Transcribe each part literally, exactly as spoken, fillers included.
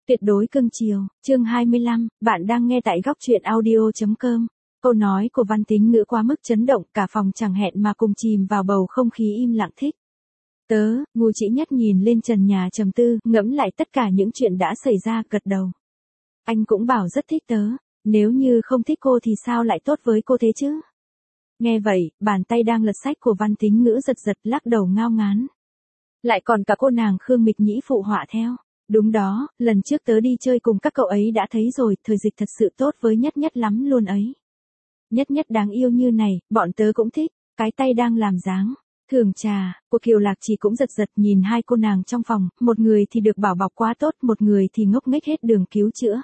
Tuyệt đối cưng chiều, chương hai mươi lăm, bạn đang nghe tại góc truyện audio.com. Câu nói của Văn Tính Ngữ quá mức chấn động, cả phòng chẳng hẹn mà cùng chìm vào bầu không khí im lặng thích. Tớ, Ngu Chỉ Nhất nhìn lên trần nhà trầm tư, ngẫm lại tất cả những chuyện đã xảy ra, gật đầu. Anh cũng bảo rất thích tớ, nếu như không thích cô thì sao lại tốt với cô thế chứ? Nghe vậy, bàn tay đang lật sách của Văn Tính Ngữ giật giật lắc đầu ngao ngán. Lại còn cả cô nàng Khương Mịch Nhĩ phụ họa theo. Đúng đó, lần trước tớ đi chơi cùng các cậu ấy đã thấy rồi, Thời Dịch thật sự tốt với Nhất Nhất lắm luôn ấy. Nhất Nhất đáng yêu như này, bọn tớ cũng thích, cái tay đang làm dáng. Thường trà, cô Kiều Lạc Trì cũng giật giật nhìn hai cô nàng trong phòng, một người thì được bảo bọc quá tốt, một người thì ngốc nghếch hết đường cứu chữa.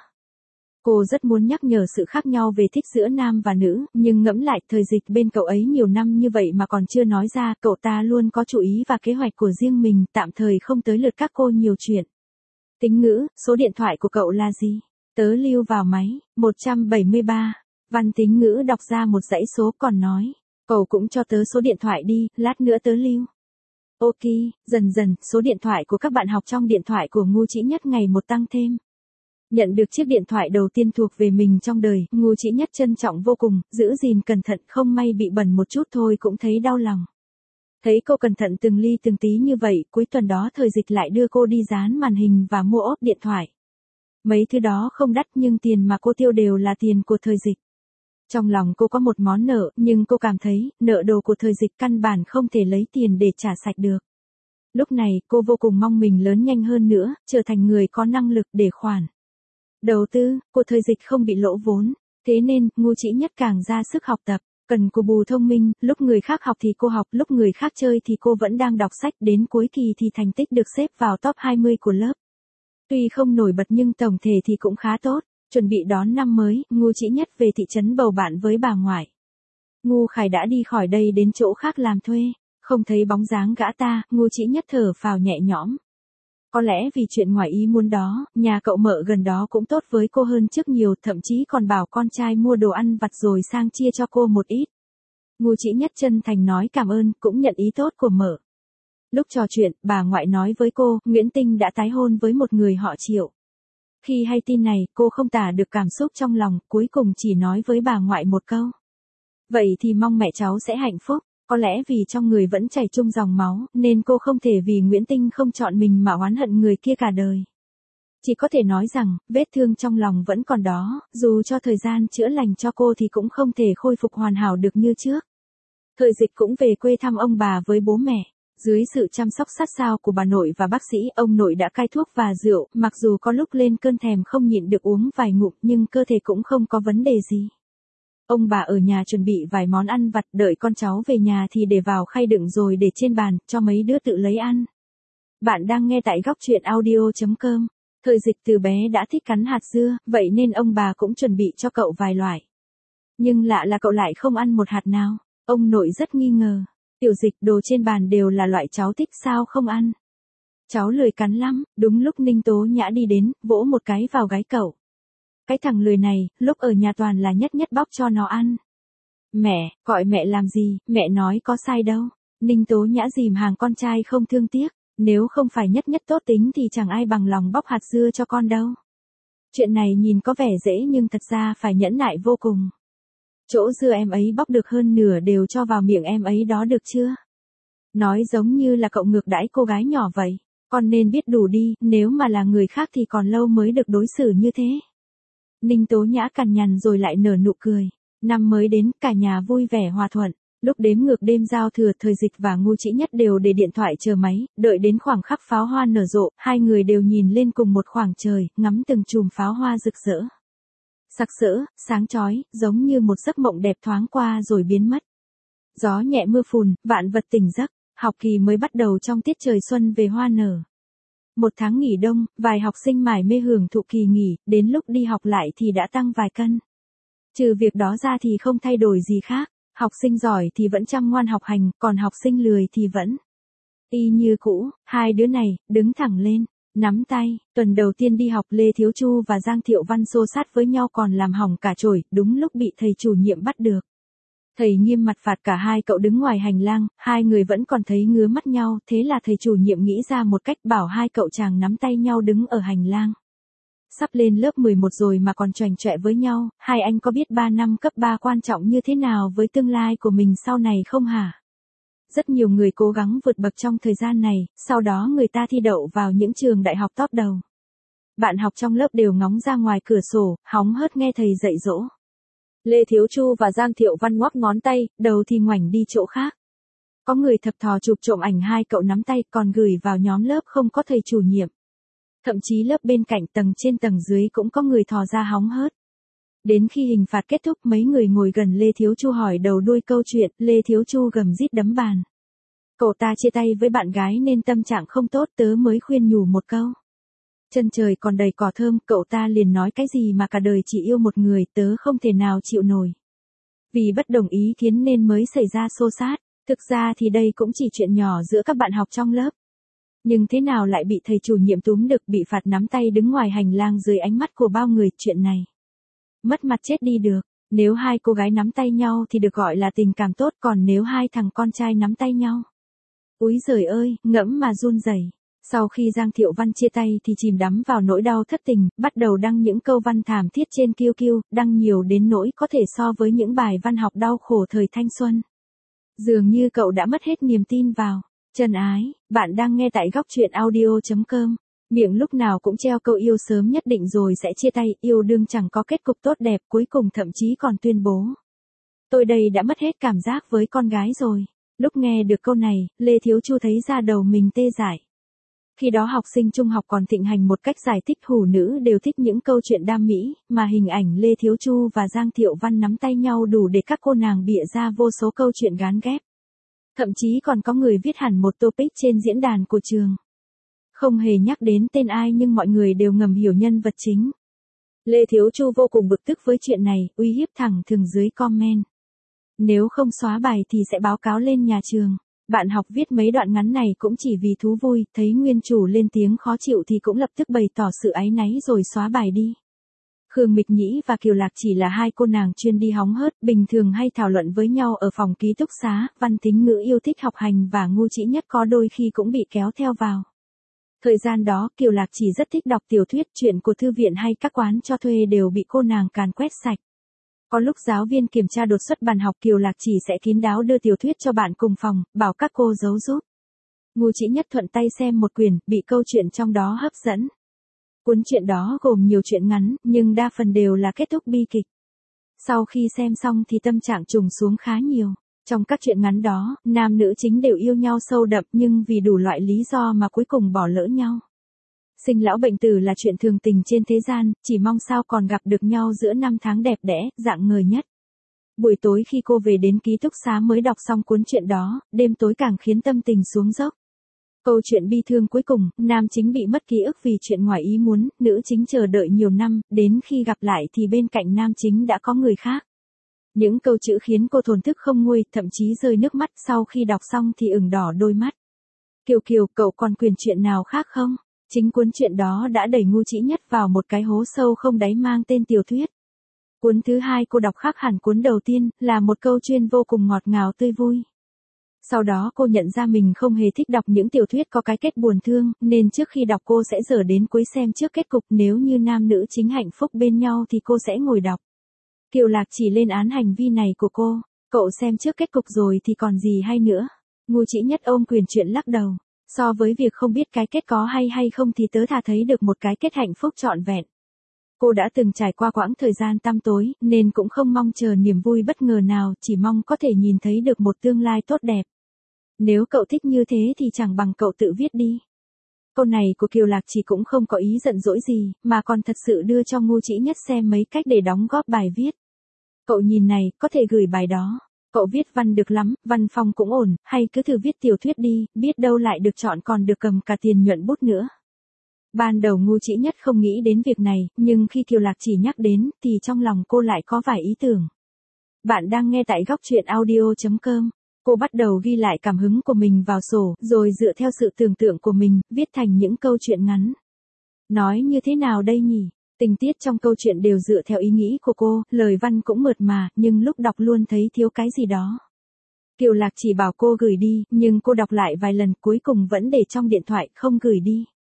Cô rất muốn nhắc nhở sự khác nhau về thích giữa nam và nữ, nhưng ngẫm lại Thời Dịch bên cậu ấy nhiều năm như vậy mà còn chưa nói ra, cậu ta luôn có chủ ý và kế hoạch của riêng mình, tạm thời không tới lượt các cô nhiều chuyện. Tính Ngữ, số điện thoại của cậu là gì? Tớ lưu vào máy, một trăm bảy mươi ba. Văn Tính Ngữ đọc ra một dãy số còn nói. Cậu cũng cho tớ số điện thoại đi, lát nữa tớ lưu. Ok, dần dần, số điện thoại của các bạn học trong điện thoại của Ngu Chỉ Nhất ngày một tăng thêm. Nhận được chiếc điện thoại đầu tiên thuộc về mình trong đời, Ngu Chỉ Nhất trân trọng vô cùng, giữ gìn cẩn thận, không may bị bẩn một chút thôi cũng thấy đau lòng. Thấy cô cẩn thận từng ly từng tí như vậy, cuối tuần đó Thời Dịch lại đưa cô đi dán màn hình và mua ốp điện thoại. Mấy thứ đó không đắt nhưng tiền mà cô tiêu đều là tiền của Thời Dịch. Trong lòng cô có một món nợ, nhưng cô cảm thấy, nợ đồ của Thời Dịch căn bản không thể lấy tiền để trả sạch được. Lúc này, cô vô cùng mong mình lớn nhanh hơn nữa, trở thành người có năng lực để khoản đầu tư, của Thời Dịch không bị lỗ vốn. Thế nên, Ngu Chỉ Nhất càng ra sức học tập. Cần cù bù thông minh, lúc người khác học thì cô học, lúc người khác chơi thì cô vẫn đang đọc sách, đến cuối kỳ thì thành tích được xếp vào top hai mươi của lớp. Tuy không nổi bật nhưng tổng thể thì cũng khá tốt, chuẩn bị đón năm mới, Ngu Chỉ Nhất về thị trấn bầu bạn với bà ngoại. Ngu Khải đã đi khỏi đây đến chỗ khác làm thuê, không thấy bóng dáng gã ta, Ngu Chỉ Nhất thở phào nhẹ nhõm. Có lẽ vì chuyện ngoài ý muốn đó, nhà cậu Mợ gần đó cũng tốt với cô hơn trước nhiều, thậm chí còn bảo con trai mua đồ ăn vặt rồi sang chia cho cô một ít. Ngu Chỉ Nhất chân thành nói cảm ơn, cũng nhận ý tốt của Mợ. Lúc trò chuyện, bà ngoại nói với cô, Nguyễn Tinh đã tái hôn với một người họ Triệu. Khi hay tin này, cô không tả được cảm xúc trong lòng, cuối cùng chỉ nói với bà ngoại một câu. Vậy thì mong mẹ cháu sẽ hạnh phúc. Có lẽ vì trong người vẫn chảy chung dòng máu, nên cô không thể vì Nguyễn Tinh không chọn mình mà oán hận người kia cả đời. Chỉ có thể nói rằng, vết thương trong lòng vẫn còn đó, dù cho thời gian chữa lành cho cô thì cũng không thể khôi phục hoàn hảo được như trước. Thời Dịch cũng về quê thăm ông bà với bố mẹ. Dưới sự chăm sóc sát sao của bà nội và bác sĩ, ông nội đã cai thuốc và rượu, mặc dù có lúc lên cơn thèm không nhịn được uống vài ngụm nhưng cơ thể cũng không có vấn đề gì. Ông bà ở nhà chuẩn bị vài món ăn vặt, đợi con cháu về nhà thì để vào khay đựng rồi để trên bàn, cho mấy đứa tự lấy ăn. Bạn đang nghe tại góc truyện audio.com. Thời Dịch từ bé đã thích cắn hạt dưa, vậy nên ông bà cũng chuẩn bị cho cậu vài loại. Nhưng lạ là cậu lại không ăn một hạt nào. Ông nội rất nghi ngờ. Tiểu Dịch, đồ trên bàn đều là loại cháu thích sao không ăn? Cháu lười cắn lắm. Đúng lúc Ninh Tố Nhã đi đến, vỗ một cái vào gáy cậu. Cái thằng lười này, lúc ở nhà toàn là Nhất Nhất bóc cho nó ăn. Mẹ, gọi mẹ làm gì, mẹ nói có sai đâu. Ninh Tố Nhã dìm hàng con trai không thương tiếc. Nếu không phải Nhất Nhất tốt tính thì chẳng ai bằng lòng bóc hạt dưa cho con đâu. Chuyện này nhìn có vẻ dễ nhưng thật ra phải nhẫn nại vô cùng. Chỗ dưa em ấy bóc được hơn nửa đều cho vào miệng em ấy đó được chưa? Nói giống như là cậu ngược đãi cô gái nhỏ vậy. Con nên biết đủ đi, nếu mà là người khác thì còn lâu mới được đối xử như thế. Ninh Tố Nhã cằn nhằn rồi lại nở nụ cười. Năm mới đến, cả nhà vui vẻ hòa thuận. Lúc đếm ngược đêm giao thừa, Thời Dịch và Ngu Chỉ Nhất đều để điện thoại chờ máy, đợi đến khoảng khắc pháo hoa nở rộ, hai người đều nhìn lên cùng một khoảng trời, ngắm từng chùm pháo hoa rực rỡ. Sặc sỡ, sáng chói, giống như một giấc mộng đẹp thoáng qua rồi biến mất. Gió nhẹ mưa phùn, vạn vật tỉnh giấc, học kỳ mới bắt đầu trong tiết trời xuân về hoa nở. Một tháng nghỉ đông, vài học sinh mải mê hưởng thụ kỳ nghỉ, đến lúc đi học lại thì đã tăng vài cân. Trừ việc đó ra thì không thay đổi gì khác, học sinh giỏi thì vẫn chăm ngoan học hành, còn học sinh lười thì vẫn y như cũ. Hai đứa này, đứng thẳng lên, nắm tay. Tuần đầu tiên đi học, Lê Thiếu Chu và Giang Thiệu Văn xô sát với nhau còn làm hỏng cả chổi, đúng lúc bị thầy chủ nhiệm bắt được. Thầy nghiêm mặt phạt cả hai cậu đứng ngoài hành lang, hai người vẫn còn thấy ngứa mắt nhau, thế là thầy chủ nhiệm nghĩ ra một cách bảo hai cậu chàng nắm tay nhau đứng ở hành lang. Sắp lên lớp mười một rồi mà còn choành choẹ với nhau, hai anh có biết ba năm cấp ba quan trọng như thế nào với tương lai của mình sau này không hả? Rất nhiều người cố gắng vượt bậc trong thời gian này, sau đó người ta thi đậu vào những trường đại học top đầu. Bạn học trong lớp đều ngóng ra ngoài cửa sổ, hóng hớt nghe thầy dạy dỗ. Lê Thiếu Chu và Giang Thiệu Văn ngoắc ngón tay, đầu thì ngoảnh đi chỗ khác. Có người thập thò chụp trộm ảnh hai cậu nắm tay còn gửi vào nhóm lớp không có thầy chủ nhiệm. Thậm chí lớp bên cạnh tầng trên tầng dưới cũng có người thò ra hóng hớt. Đến khi hình phạt kết thúc mấy người ngồi gần Lê Thiếu Chu hỏi đầu đuôi câu chuyện, Lê Thiếu Chu gầm rít đấm bàn. Cậu ta chia tay với bạn gái nên tâm trạng không tốt, tớ mới khuyên nhủ một câu. Chân trời còn đầy cỏ thơm, cậu ta liền nói cái gì mà cả đời chỉ yêu một người, tớ không thể nào chịu nổi. Vì bất đồng ý kiến nên mới xảy ra xô xát, thực ra thì đây cũng chỉ chuyện nhỏ giữa các bạn học trong lớp. Nhưng thế nào lại bị thầy chủ nhiệm túm được, bị phạt nắm tay đứng ngoài hành lang dưới ánh mắt của bao người, chuyện này. Mất mặt chết đi được, nếu hai cô gái nắm tay nhau thì được gọi là tình cảm tốt, còn nếu hai thằng con trai nắm tay nhau. Úi giời ơi, ngẫm mà run rẩy. Sau khi Giang Thiệu Văn chia tay thì chìm đắm vào nỗi đau thất tình, bắt đầu đăng những câu văn thảm thiết trên Q Q, đăng nhiều đến nỗi có thể so với những bài văn học đau khổ thời thanh xuân. Dường như cậu đã mất hết niềm tin vào chân ái. Bạn đang nghe tại góc truyện audio chấm com. Miệng lúc nào cũng treo câu yêu sớm nhất định rồi sẽ chia tay, yêu đương chẳng có kết cục tốt đẹp, cuối cùng thậm chí còn tuyên bố. Tôi đây đã mất hết cảm giác với con gái rồi. Lúc nghe được câu này, Lê Thiếu Chu thấy da đầu mình tê dại. Khi đó học sinh trung học còn thịnh hành một cách giải thích hủ nữ đều thích những câu chuyện đam mỹ, mà hình ảnh Lê Thiếu Chu và Giang Thiệu Văn nắm tay nhau đủ để các cô nàng bịa ra vô số câu chuyện gán ghép. Thậm chí còn có người viết hẳn một topic trên diễn đàn của trường. Không hề nhắc đến tên ai nhưng mọi người đều ngầm hiểu nhân vật chính. Lê Thiếu Chu vô cùng bực tức với chuyện này, uy hiếp thẳng thừng dưới comment. Nếu không xóa bài thì sẽ báo cáo lên nhà trường. Bạn học viết mấy đoạn ngắn này cũng chỉ vì thú vui, thấy nguyên chủ lên tiếng khó chịu thì cũng lập tức bày tỏ sự áy náy rồi xóa bài đi. Khương Mịch Nhĩ và Kiều Lạc chỉ là hai cô nàng chuyên đi hóng hớt, bình thường hay thảo luận với nhau ở phòng ký túc xá, Văn Tính Ngữ yêu thích học hành và ngu trĩ nhất có đôi khi cũng bị kéo theo vào. Thời gian đó Kiều Lạc chỉ rất thích đọc tiểu thuyết, chuyện của thư viện hay các quán cho thuê đều bị cô nàng càn quét sạch. Có lúc giáo viên kiểm tra đột xuất bàn học Kiều Lạc chỉ sẽ kín đáo đưa tiểu thuyết cho bạn cùng phòng, bảo các cô giấu giúp. Ngu trĩ nhất thuận tay xem một quyển, bị câu chuyện trong đó hấp dẫn. Cuốn truyện đó gồm nhiều truyện ngắn, nhưng đa phần đều là kết thúc bi kịch. Sau khi xem xong thì tâm trạng trùng xuống khá nhiều. Trong các truyện ngắn đó, nam nữ chính đều yêu nhau sâu đậm nhưng vì đủ loại lý do mà cuối cùng bỏ lỡ nhau. Sinh lão bệnh tử là chuyện thường tình trên thế gian, chỉ mong sao còn gặp được nhau giữa năm tháng đẹp đẽ, rạng ngời nhất. Buổi tối khi cô về đến ký túc xá mới đọc xong cuốn truyện đó, đêm tối càng khiến tâm tình xuống dốc. Câu chuyện bi thương cuối cùng, nam chính bị mất ký ức vì chuyện ngoài ý muốn, nữ chính chờ đợi nhiều năm, đến khi gặp lại thì bên cạnh nam chính đã có người khác. Những câu chữ khiến cô thổn thức không nguôi, thậm chí rơi nước mắt, sau khi đọc xong thì ửng đỏ đôi mắt. Kiều Kiều, cậu còn quyền chuyện nào khác không? Chính cuốn truyện đó đã đẩy ngu trĩ nhất vào một cái hố sâu không đáy mang tên tiểu thuyết. Cuốn thứ hai cô đọc khác hẳn cuốn đầu tiên, là một câu chuyện vô cùng ngọt ngào tươi vui. Sau đó cô nhận ra mình không hề thích đọc những tiểu thuyết có cái kết buồn thương, nên trước khi đọc cô sẽ dở đến cuối xem trước kết cục, nếu như nam nữ chính hạnh phúc bên nhau thì cô sẽ ngồi đọc. Kiều Lạc chỉ lên án hành vi này của cô, cậu xem trước kết cục rồi thì còn gì hay nữa. Ngu trĩ nhất ôm quyền chuyện lắc đầu. So với việc không biết cái kết có hay hay không thì tớ thà thấy được một cái kết hạnh phúc trọn vẹn. Cô đã từng trải qua quãng thời gian tăm tối, nên cũng không mong chờ niềm vui bất ngờ nào, chỉ mong có thể nhìn thấy được một tương lai tốt đẹp. Nếu cậu thích như thế thì chẳng bằng cậu tự viết đi. Câu này của Kiều Lạc chỉ cũng không có ý giận dỗi gì, mà còn thật sự đưa cho ngu trĩ nhất xem mấy cách để đóng góp bài viết. Cậu nhìn này, có thể gửi bài đó. Cậu viết văn được lắm, văn phong cũng ổn, hay cứ thử viết tiểu thuyết đi, biết đâu lại được chọn còn được cầm cả tiền nhuận bút nữa. Ban đầu ngu trĩ nhất không nghĩ đến việc này, nhưng khi Kiều Lạc chỉ nhắc đến, thì trong lòng cô lại có vài ý tưởng. Bạn đang nghe tại góc truyện audio chấm com. Cô bắt đầu ghi lại cảm hứng của mình vào sổ, rồi dựa theo sự tưởng tượng của mình, viết thành những câu chuyện ngắn. Nói như thế nào đây nhỉ? Tình tiết trong câu chuyện đều dựa theo ý nghĩ của cô, lời văn cũng mượt mà, nhưng lúc đọc luôn thấy thiếu cái gì đó. Kiều Lạc chỉ bảo cô gửi đi, nhưng cô đọc lại vài lần cuối cùng vẫn để trong điện thoại, không gửi đi.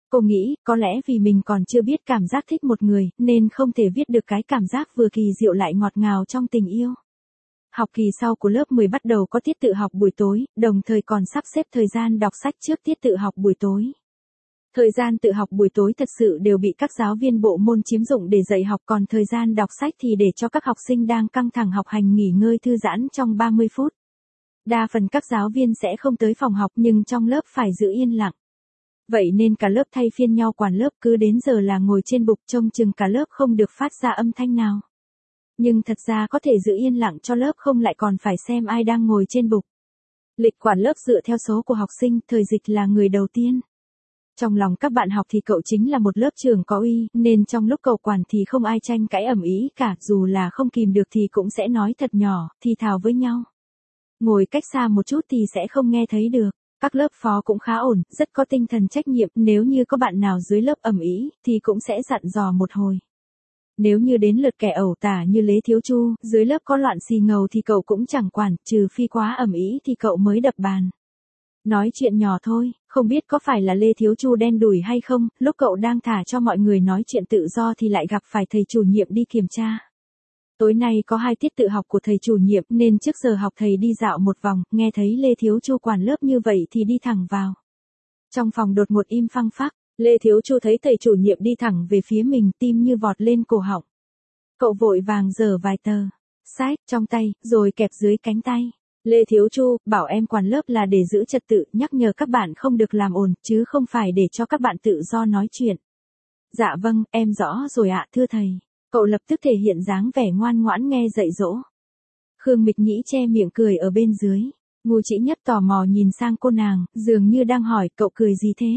Cô nghĩ, có lẽ vì mình còn chưa biết cảm giác thích một người, nên không thể viết được cái cảm giác vừa kỳ diệu lại ngọt ngào trong tình yêu. Học kỳ sau của lớp mười bắt đầu có tiết tự học buổi tối, đồng thời còn sắp xếp thời gian đọc sách trước tiết tự học buổi tối. Thời gian tự học buổi tối thật sự đều bị các giáo viên bộ môn chiếm dụng để dạy học, còn thời gian đọc sách thì để cho các học sinh đang căng thẳng học hành nghỉ ngơi thư giãn trong ba mươi phút. Đa phần các giáo viên sẽ không tới phòng học nhưng trong lớp phải giữ yên lặng. Vậy nên cả lớp thay phiên nhau quản lớp, cứ đến giờ là ngồi trên bục trông chừng cả lớp không được phát ra âm thanh nào. Nhưng thật ra có thể giữ yên lặng cho lớp không lại còn phải xem ai đang ngồi trên bục. Lịch quản lớp dựa theo số của học sinh, thời dịch là người đầu tiên. Trong lòng các bạn học thì cậu chính là một lớp trưởng có uy, nên trong lúc cậu quản thì không ai tranh cãi ầm ĩ cả, dù là không kìm được thì cũng sẽ nói thật nhỏ, thì thào với nhau. Ngồi cách xa một chút thì sẽ không nghe thấy được. Các lớp phó cũng khá ổn, rất có tinh thần trách nhiệm, nếu như có bạn nào dưới lớp ầm ĩ thì cũng sẽ dặn dò một hồi. Nếu như đến lượt kẻ ẩu tả như Lê Thiếu Chu, dưới lớp có loạn xì ngầu thì cậu cũng chẳng quản, trừ phi quá ầm ĩ thì cậu mới đập bàn. Nói chuyện nhỏ thôi, không biết có phải là Lê Thiếu Chu đen đủi hay không, lúc cậu đang thả cho mọi người nói chuyện tự do thì lại gặp phải thầy chủ nhiệm đi kiểm tra. Tối nay có hai tiết tự học của thầy chủ nhiệm nên trước giờ học thầy đi dạo một vòng, nghe thấy Lê Thiếu Chu quản lớp như vậy thì đi thẳng vào. Trong phòng đột ngột im phăng phắc, Lê Thiếu Chu thấy thầy chủ nhiệm đi thẳng về phía mình, tim như vọt lên cổ họng. Cậu vội vàng giở vài tờ sách trong tay, rồi kẹp dưới cánh tay. Lê Thiếu Chu, bảo em quản lớp là để giữ trật tự, nhắc nhở các bạn không được làm ồn, chứ không phải để cho các bạn tự do nói chuyện. Dạ vâng, em rõ rồi ạ, thưa thầy. Cậu lập tức thể hiện dáng vẻ ngoan ngoãn nghe dạy dỗ. Khương Mịch Nhĩ che miệng cười ở bên dưới. Ngô Chỉ Nhất tò mò nhìn sang cô nàng, dường như đang hỏi cậu cười gì thế.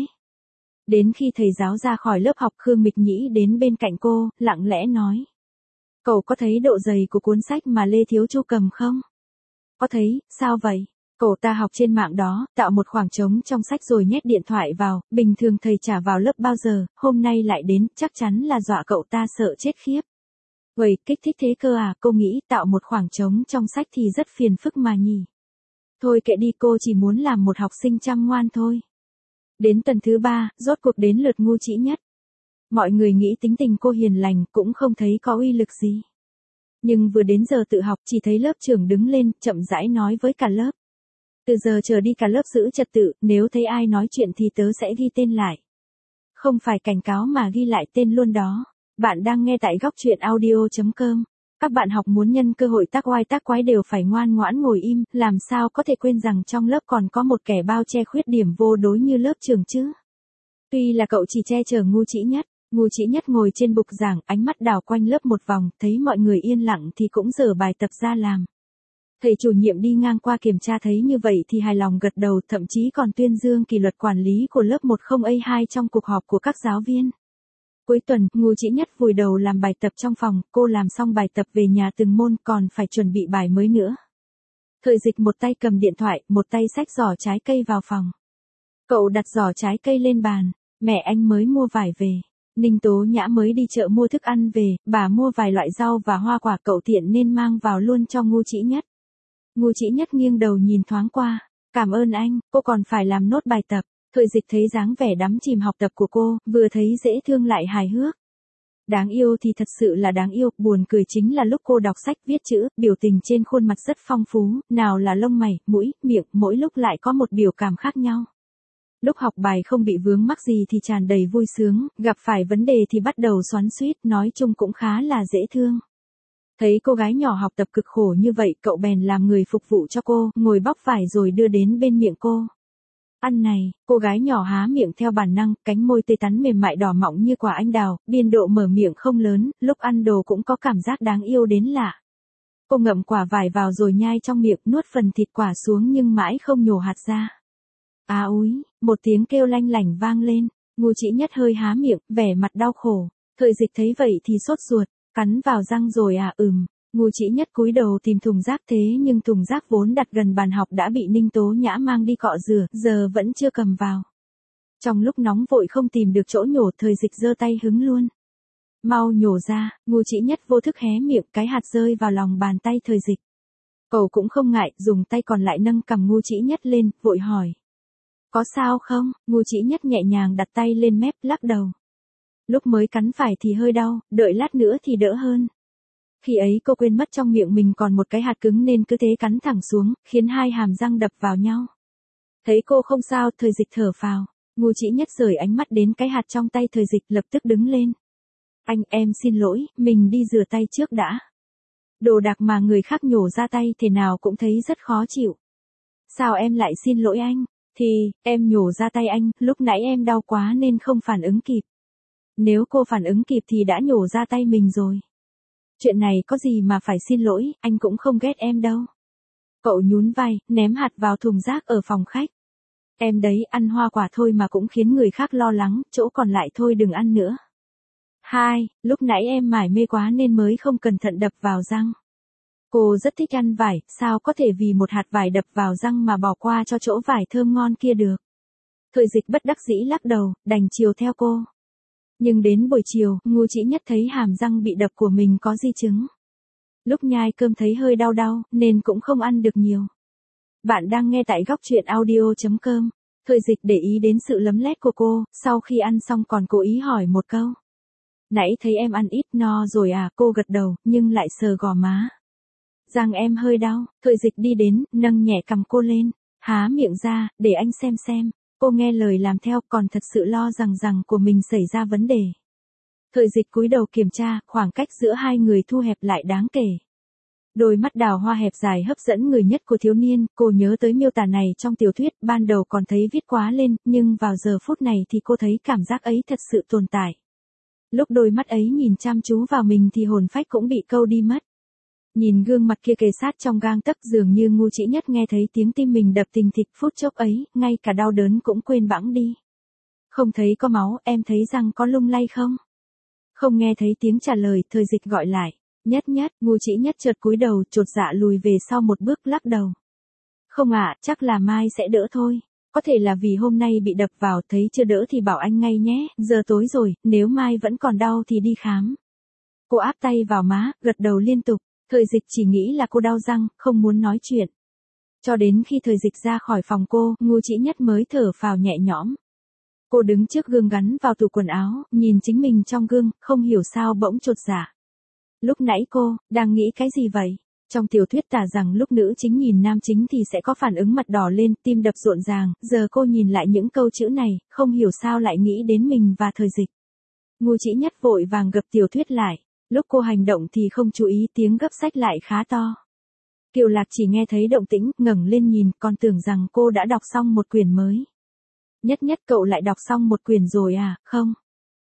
Đến khi thầy giáo ra khỏi lớp học, Khương Mịch Nhĩ đến bên cạnh cô, lặng lẽ nói. Cậu có thấy độ dày của cuốn sách mà Lê Thiếu Chu cầm không? Có thấy, sao vậy? Cậu ta học trên mạng đó, tạo một khoảng trống trong sách rồi nhét điện thoại vào, bình thường thầy trả vào lớp bao giờ, hôm nay lại đến, chắc chắn là dọa cậu ta sợ chết khiếp. Vậy, kích thích thế cơ à, cô nghĩ tạo một khoảng trống trong sách thì rất phiền phức mà nhỉ. Thôi kệ đi, cô chỉ muốn làm một học sinh chăm ngoan thôi. Đến tuần thứ ba, rốt cuộc đến lượt Ngô Chỉ Nhất. Mọi người nghĩ tính tình cô hiền lành, cũng không thấy có uy lực gì. Nhưng vừa đến giờ tự học chỉ thấy lớp trưởng đứng lên, chậm rãi nói với cả lớp. Từ giờ trở đi cả lớp giữ trật tự, nếu thấy ai nói chuyện thì tớ sẽ ghi tên lại. Không phải cảnh cáo mà ghi lại tên luôn đó. Bạn đang nghe tại góc truyện audio chấm com. Các bạn học muốn nhân cơ hội tác oai tác quái đều phải ngoan ngoãn ngồi im, làm sao có thể quên rằng trong lớp còn có một kẻ bao che khuyết điểm vô đối như lớp trưởng chứ. Tuy là cậu chỉ che chở Ngô Chỉ Nhất, Ngô Chỉ Nhất ngồi trên bục giảng, ánh mắt đảo quanh lớp một vòng, thấy mọi người yên lặng thì cũng dở bài tập ra làm. Thầy chủ nhiệm đi ngang qua kiểm tra thấy như vậy thì hài lòng gật đầu, thậm chí còn tuyên dương kỷ luật quản lý của lớp một không A hai trong cuộc họp của các giáo viên. Cuối tuần, Ngô Chỉ Nhất vùi đầu làm bài tập trong phòng, cô làm xong bài tập về nhà từng môn còn phải chuẩn bị bài mới nữa. Thời dịch một tay cầm điện thoại, một tay xách giỏ trái cây vào phòng. Cậu đặt giỏ trái cây lên bàn, mẹ anh mới mua vải về. Ninh Tố Nhã mới đi chợ mua thức ăn về, bà mua vài loại rau và hoa quả, cậu tiện nên mang vào luôn cho Ngô Chỉ Nhất. Ngô Chỉ Nhất nghiêng đầu nhìn thoáng qua, cảm ơn anh, cô còn phải làm nốt bài tập. Thời dịch thấy dáng vẻ đắm chìm học tập của cô, vừa thấy dễ thương lại hài hước. Đáng yêu thì thật sự là đáng yêu, buồn cười chính là lúc cô đọc sách viết chữ, biểu tình trên khuôn mặt rất phong phú, nào là lông mày, mũi, miệng, mỗi lúc lại có một biểu cảm khác nhau. Lúc học bài không bị vướng mắc gì thì tràn đầy vui sướng, gặp phải vấn đề thì bắt đầu xoắn xuýt, nói chung cũng khá là dễ thương. Thấy cô gái nhỏ học tập cực khổ như vậy, cậu bèn làm người phục vụ cho cô, ngồi bóc vải rồi đưa đến bên miệng cô. Ăn này, cô gái nhỏ há miệng theo bản năng, cánh môi tươi tắn mềm mại đỏ mọng như quả anh đào, biên độ mở miệng không lớn, lúc ăn đồ cũng có cảm giác đáng yêu đến lạ. Cô ngậm quả vải vào rồi nhai trong miệng, nuốt phần thịt quả xuống nhưng mãi không nhổ hạt ra. À úi, một tiếng kêu lanh lảnh vang lên, Ngô Chỉ Nhất hơi há miệng, vẻ mặt đau khổ. Thời dịch thấy vậy thì sốt ruột, cắn vào răng rồi à ừm. Ngô Chỉ Nhất cúi đầu tìm thùng rác, thế nhưng thùng rác vốn đặt gần bàn học đã bị Ninh Tố Nhã mang đi cọ rửa, giờ vẫn chưa cầm vào. Trong lúc nóng vội không tìm được chỗ nhổ, thời dịch giơ tay hứng luôn. Mau nhổ ra, Ngô Chỉ Nhất vô thức hé miệng, cái hạt rơi vào lòng bàn tay thời dịch. Cậu cũng không ngại, dùng tay còn lại nâng cằm Ngô Chỉ Nhất lên, vội hỏi. Có sao không? Ngu Chỉ Nhất nhẹ nhàng đặt tay lên mép, lắc đầu. Lúc mới cắn phải thì hơi đau, đợi lát nữa thì đỡ hơn. Khi ấy cô quên mất trong miệng mình còn một cái hạt cứng nên cứ thế cắn thẳng xuống, khiến hai hàm răng đập vào nhau. Thấy cô không sao, Thời Dịch thở phào. Ngu Chỉ Nhất rời ánh mắt đến cái hạt trong tay Thời Dịch, lập tức đứng lên. Anh, em xin lỗi, mình đi rửa tay trước đã. Đồ đạc mà người khác nhổ ra tay thế nào cũng thấy rất khó chịu. Sao em lại xin lỗi anh? Thì, em nhổ ra tay anh, lúc nãy em đau quá nên không phản ứng kịp. Nếu cô phản ứng kịp thì đã nhổ ra tay mình rồi. Chuyện này có gì mà phải xin lỗi, anh cũng không ghét em đâu. Cậu nhún vai, ném hạt vào thùng rác ở phòng khách. Em đấy, ăn hoa quả thôi mà cũng khiến người khác lo lắng, chỗ còn lại thôi đừng ăn nữa. Hai, lúc nãy em mải mê quá nên mới không cẩn thận đập vào răng. Cô rất thích ăn vải, sao có thể vì một hạt vải đập vào răng mà bỏ qua cho chỗ vải thơm ngon kia được. Thời Dịch bất đắc dĩ lắc đầu, đành chiều theo cô. Nhưng đến buổi chiều, Ngu Chỉ Nhất thấy hàm răng bị đập của mình có di chứng. Lúc nhai cơm thấy hơi đau đau, nên cũng không ăn được nhiều. Bạn đang nghe tại góc truyện audio chấm com. Thời Dịch để ý đến sự lấm lét của cô, sau khi ăn xong còn cố ý hỏi một câu. Nãy thấy em ăn ít no rồi à? Cô gật đầu, nhưng lại sờ gò má. Răng em hơi đau. Thời Dịch đi đến, nâng nhẹ cằm cô lên. Há miệng ra, để anh xem xem. Cô nghe lời làm theo, còn thật sự lo rằng rằng của mình xảy ra vấn đề. Thời Dịch cúi đầu kiểm tra, khoảng cách giữa hai người thu hẹp lại đáng kể. Đôi mắt đào hoa hẹp dài hấp dẫn người nhất của thiếu niên, cô nhớ tới miêu tả này trong tiểu thuyết, ban đầu còn thấy viết quá lên, nhưng vào giờ phút này thì cô thấy cảm giác ấy thật sự tồn tại. Lúc đôi mắt ấy nhìn chăm chú vào mình thì hồn phách cũng bị câu đi mất. Nhìn gương mặt kia kề sát trong gang tấc, dường như Ngu Chỉ Nhất nghe thấy tiếng tim mình đập thình thịch, phút chốc ấy, ngay cả đau đớn cũng quên bẵng đi. Không thấy có máu, em thấy răng có lung lay không? Không nghe thấy tiếng trả lời, Thời Dịch gọi lại. Nhất Nhất, Ngu Chỉ Nhất chợt cúi đầu, chột dạ lùi về sau một bước, lắc đầu. Không ạ, chắc là mai sẽ đỡ thôi. Có thể là vì hôm nay bị đập vào, thấy chưa đỡ thì bảo anh ngay nhé, giờ tối rồi, nếu mai vẫn còn đau thì đi khám. Cô áp tay vào má, gật đầu liên tục. Thời Dịch chỉ nghĩ là cô đau răng, không muốn nói chuyện. Cho đến khi Thời Dịch ra khỏi phòng cô, Ngu Chỉ Nhất mới thở phào nhẹ nhõm. Cô đứng trước gương gắn vào tủ quần áo, nhìn chính mình trong gương, không hiểu sao bỗng chột dạ. Lúc nãy cô, đang nghĩ cái gì vậy? Trong tiểu thuyết tả rằng lúc nữ chính nhìn nam chính thì sẽ có phản ứng mặt đỏ lên, tim đập rộn ràng, giờ cô nhìn lại những câu chữ này, không hiểu sao lại nghĩ đến mình và Thời Dịch. Ngu Chỉ Nhất vội vàng gập tiểu thuyết lại. Lúc cô hành động thì không chú ý tiếng gấp sách lại khá to. Kiều Lạc chỉ nghe thấy động tĩnh, ngẩng lên nhìn, còn tưởng rằng cô đã đọc xong một quyển mới. Nhất Nhất, cậu lại đọc xong một quyển rồi à? Không.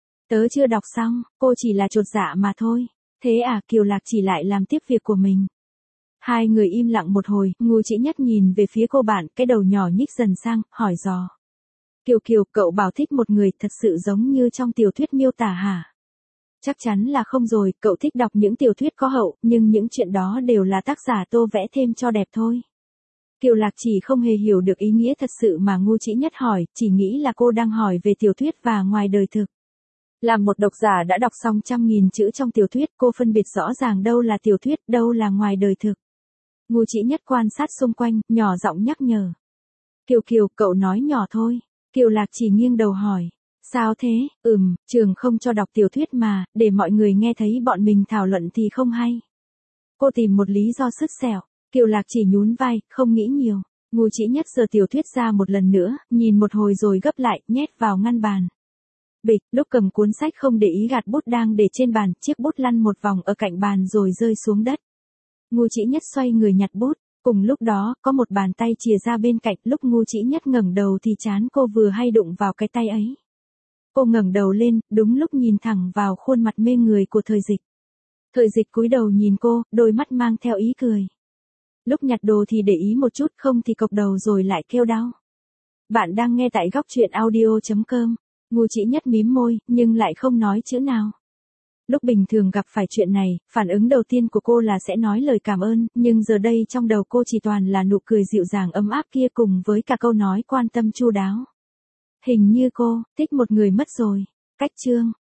Tớ chưa đọc xong, cô chỉ là chột dạ mà thôi. Thế à? Kiều Lạc chỉ lại làm tiếp việc của mình. Hai người im lặng một hồi, Ngu Chỉ Nhất nhìn về phía cô bạn, cái đầu nhỏ nhích dần sang, hỏi dò. Kiều Kiều, cậu bảo thích một người thật sự giống như trong tiểu thuyết miêu tả hả? Chắc chắn là không rồi, cậu thích đọc những tiểu thuyết có hậu, nhưng những chuyện đó đều là tác giả tô vẽ thêm cho đẹp thôi. Kiều Lạc chỉ không hề hiểu được ý nghĩa thật sự mà Ngu Chỉ Nhất hỏi, chỉ nghĩ là cô đang hỏi về tiểu thuyết và ngoài đời thực. Là một độc giả đã đọc xong trăm nghìn chữ trong tiểu thuyết, cô phân biệt rõ ràng đâu là tiểu thuyết, đâu là ngoài đời thực. Ngu Chỉ Nhất quan sát xung quanh, nhỏ giọng nhắc nhở. Kiều Kiều, cậu nói nhỏ thôi. Kiều Lạc chỉ nghiêng đầu hỏi. Sao thế? Ừm, trường không cho đọc tiểu thuyết mà, để mọi người nghe thấy bọn mình thảo luận thì không hay. Cô tìm một lý do sứt sẹo. Kiều Lạc chỉ nhún vai, không nghĩ nhiều. Ngu Chỉ Nhất giơ tiểu thuyết ra một lần nữa, nhìn một hồi rồi gấp lại, nhét vào ngăn bàn. Bịch, lúc cầm cuốn sách không để ý gạt bút đang để trên bàn, chiếc bút lăn một vòng ở cạnh bàn rồi rơi xuống đất. Ngu Chỉ Nhất xoay người nhặt bút, cùng lúc đó, có một bàn tay chìa ra bên cạnh, lúc Ngu Chỉ Nhất ngẩng đầu thì trán cô vừa hay đụng vào cái tay ấy. Cô ngẩng đầu lên, đúng lúc nhìn thẳng vào khuôn mặt mê người của Thời Dịch. Thời Dịch cúi đầu nhìn cô, đôi mắt mang theo ý cười. Lúc nhặt đồ thì để ý một chút, không thì cộc đầu rồi lại kêu đau. Bạn đang nghe tại góc truyện audio chấm com. Ngu Chỉ Nhất mím môi, nhưng lại không nói chữ nào. Lúc bình thường gặp phải chuyện này, phản ứng đầu tiên của cô là sẽ nói lời cảm ơn, nhưng giờ đây trong đầu cô chỉ toàn là nụ cười dịu dàng ấm áp kia cùng với cả câu nói quan tâm chu đáo. Hình như cô thích một người mất rồi. Cách chương